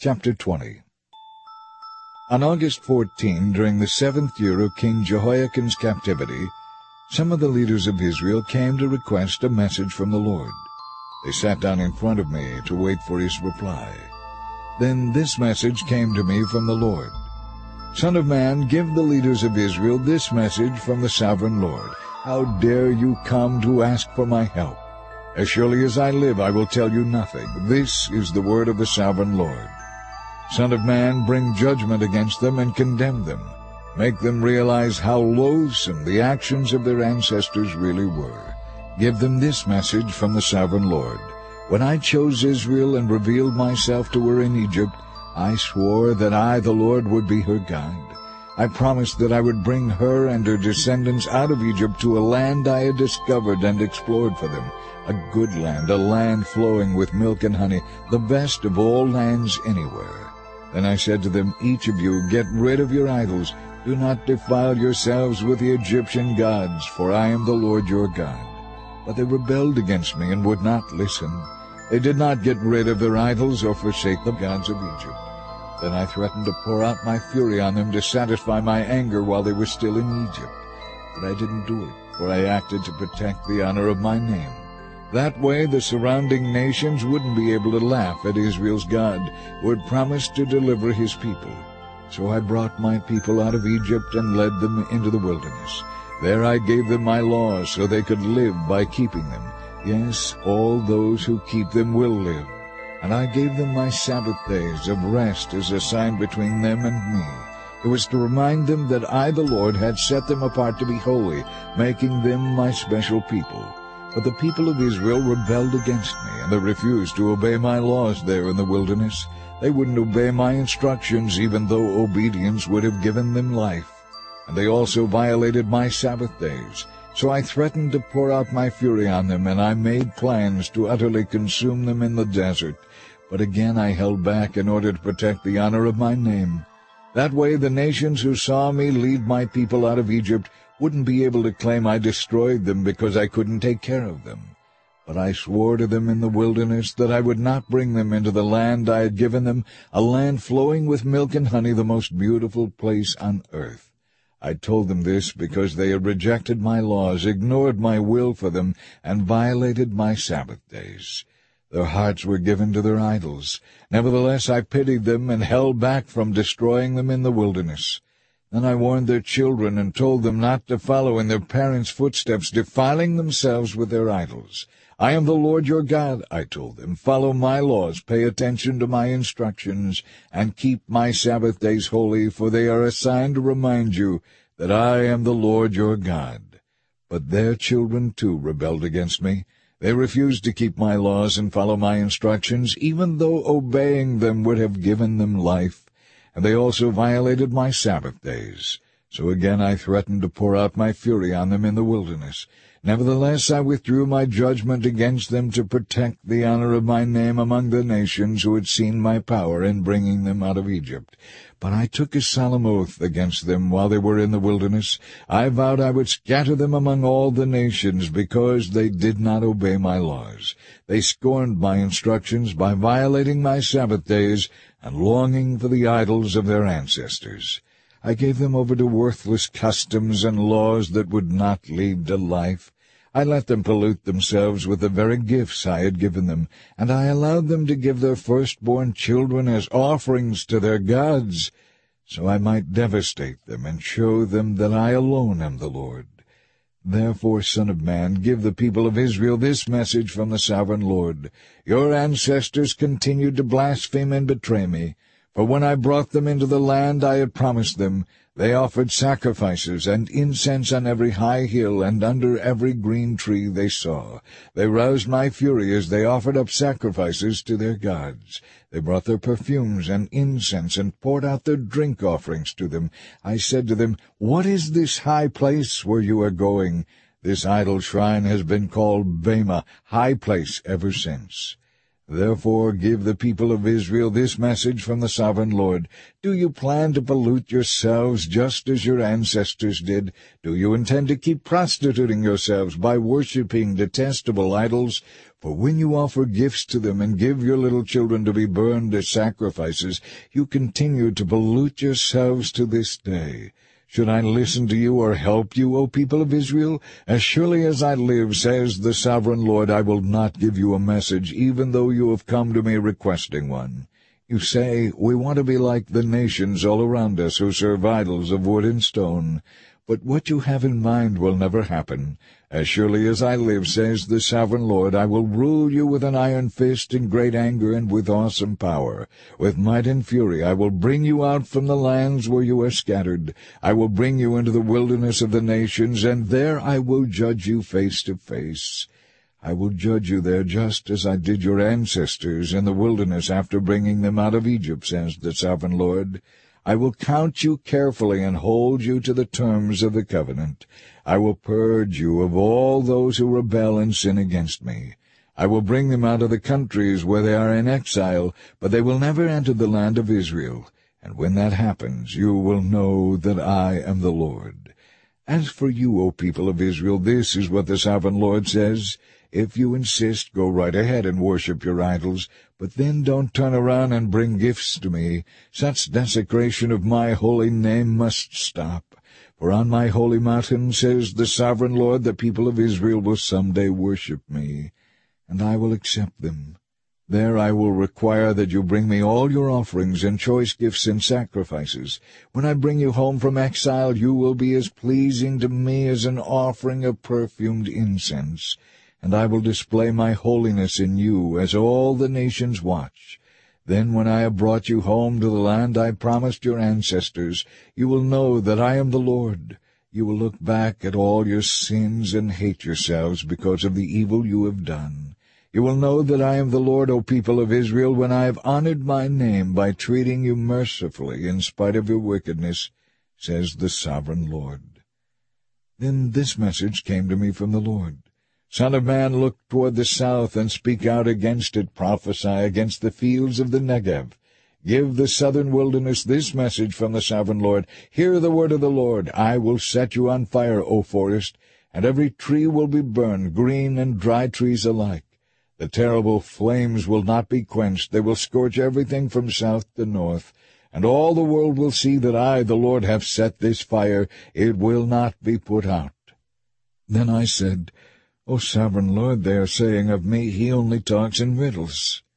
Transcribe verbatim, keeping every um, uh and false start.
Chapter twenty. On August fourteenth, during the seventh year of King Jehoiakim's captivity, some of the leaders of Israel came to request a message from the Lord. They sat down in front of me to wait for his reply. Then this message came to me from the Lord. Son of man, give the leaders of Israel this message from the sovereign Lord. How dare you come to ask for my help? As surely as I live, I will tell you nothing. This is the word of the sovereign Lord. Son of man, bring judgment against them and condemn them. Make them realize how loathsome the actions of their ancestors really were. Give them this message from the sovereign Lord. When I chose Israel and revealed myself to her in Egypt, I swore that I, the Lord, would be her God. I promised that I would bring her and her descendants out of Egypt to a land I had discovered and explored for them, a good land, a land flowing with milk and honey, the best of all lands anywhere. Then I said to them, each of you, get rid of your idols. Do not defile yourselves with the Egyptian gods, for I am the Lord your God. But they rebelled against me and would not listen. They did not get rid of their idols or forsake the gods of Egypt. Then I threatened to pour out my fury on them to satisfy my anger while they were still in Egypt. But I didn't do it, for I acted to protect the honor of my name. That way the surrounding nations wouldn't be able to laugh at Israel's God, who had promised to deliver his people. So I brought my people out of Egypt and led them into the wilderness. There I gave them my laws so they could live by keeping them. Yes, all those who keep them will live. And I gave them my Sabbath days of rest as a sign between them and me. It was to remind them that I, the Lord, had set them apart to be holy, making them my special people. But the people of Israel rebelled against me, and they refused to obey my laws there in the wilderness. They wouldn't obey my instructions, even though obedience would have given them life. And they also violated my Sabbath days. So I threatened to pour out my fury on them, and I made plans to utterly consume them in the desert. But again I held back in order to protect the honor of my name. That way the nations who saw me lead my people out of Egypt wouldn't be able to claim I destroyed them because I couldn't take care of them. But I swore to them in the wilderness that I would not bring them into the land I had given them, a land flowing with milk and honey, the most beautiful place on earth. I told them this because they had rejected my laws, ignored my will for them, and violated my Sabbath days. Their hearts were given to their idols. Nevertheless I pitied them and held back from destroying them in the wilderness. Then I warned their children and told them not to follow in their parents' footsteps, defiling themselves with their idols. I am the Lord your God, I told them. Follow my laws, pay attention to my instructions, and keep my Sabbath days holy, for they are a sign to remind you that I am the Lord your God. But their children too rebelled against me. They refused to keep my laws and follow my instructions, even though obeying them would have given them life. And they also violated my Sabbath days. So again I threatened to pour out my fury on them in the wilderness. Nevertheless I withdrew my judgment against them to protect the honor of my name among the nations who had seen my power in bringing them out of Egypt. But I took a solemn oath against them while they were in the wilderness. I vowed I would scatter them among all the nations because they did not obey my laws. They scorned my instructions by violating my Sabbath days and longing for the idols of their ancestors. I gave them over to worthless customs and laws that would not lead to life. I let them pollute themselves with the very gifts I had given them, and I allowed them to give their firstborn children as offerings to their gods, so I might devastate them and show them that I alone am the Lord. Therefore, Son of man, give the people of Israel this message from the sovereign Lord. Your ancestors continued to blaspheme and betray me. For when I brought them into the land I had promised them, they offered sacrifices and incense on every high hill and under every green tree they saw. They roused my fury as they offered up sacrifices to their gods. They brought their perfumes and incense and poured out their drink offerings to them. I said to them, What is this high place where you are going? This idol shrine has been called Bema, high place, ever since. Therefore give the people of Israel this message from the Sovereign Lord. Do you plan to pollute yourselves just as your ancestors did? Do you intend to keep prostituting yourselves by worshipping detestable idols? For when you offer gifts to them and give your little children to be burned as sacrifices, you continue to pollute yourselves to this day. Should I listen to you or help you, O people of Israel? As surely as I live, says the Sovereign Lord, I will not give you a message, even though you have come to me requesting one. You say, we want to be like the nations all around us who serve idols of wood and stone. But what you have in mind will never happen. As surely as I live, says the Sovereign Lord, I will rule you with an iron fist in great anger and with awesome power. With might and fury I will bring you out from the lands where you are scattered. I will bring you into the wilderness of the nations, and there I will judge you face to face. I will judge you there just as I did your ancestors in the wilderness after bringing them out of Egypt, says the Sovereign Lord. I will count you carefully and hold you to the terms of the covenant. I will purge you of all those who rebel and sin against me. I will bring them out of the countries where they are in exile, but they will never enter the land of Israel. And when that happens, you will know that I am the Lord. As for you, O people of Israel, this is what the Sovereign Lord says. If you insist, go right ahead and worship your idols, but then don't turn around and bring gifts to me. Such desecration of my holy name must stop. For on my holy mountain, says the Sovereign Lord, the people of Israel will someday worship me, and I will accept them. There I will require that you bring me all your offerings and choice gifts and sacrifices. When I bring you home from exile, you will be as pleasing to me as an offering of perfumed incense. And I will display my holiness in you as all the nations watch. Then when I have brought you home to the land I promised your ancestors, you will know that I am the Lord. You will look back at all your sins and hate yourselves because of the evil you have done. You will know that I am the Lord, O people of Israel, when I have honored my name by treating you mercifully in spite of your wickedness, says the Sovereign Lord. Then this message came to me from the Lord. Son of man, look toward the south and speak out against it. Prophesy against the fields of the Negev. Give the southern wilderness this message from the Sovereign Lord. Hear the word of the Lord. I will set you on fire, O forest, and every tree will be burned, green and dry trees alike. The terrible flames will not be quenched. They will scorch everything from south to north. And all the world will see that I, the Lord, have set this fire. It will not be put out. Then I said, O Sovereign Lord, they are saying of me, he only talks in riddles.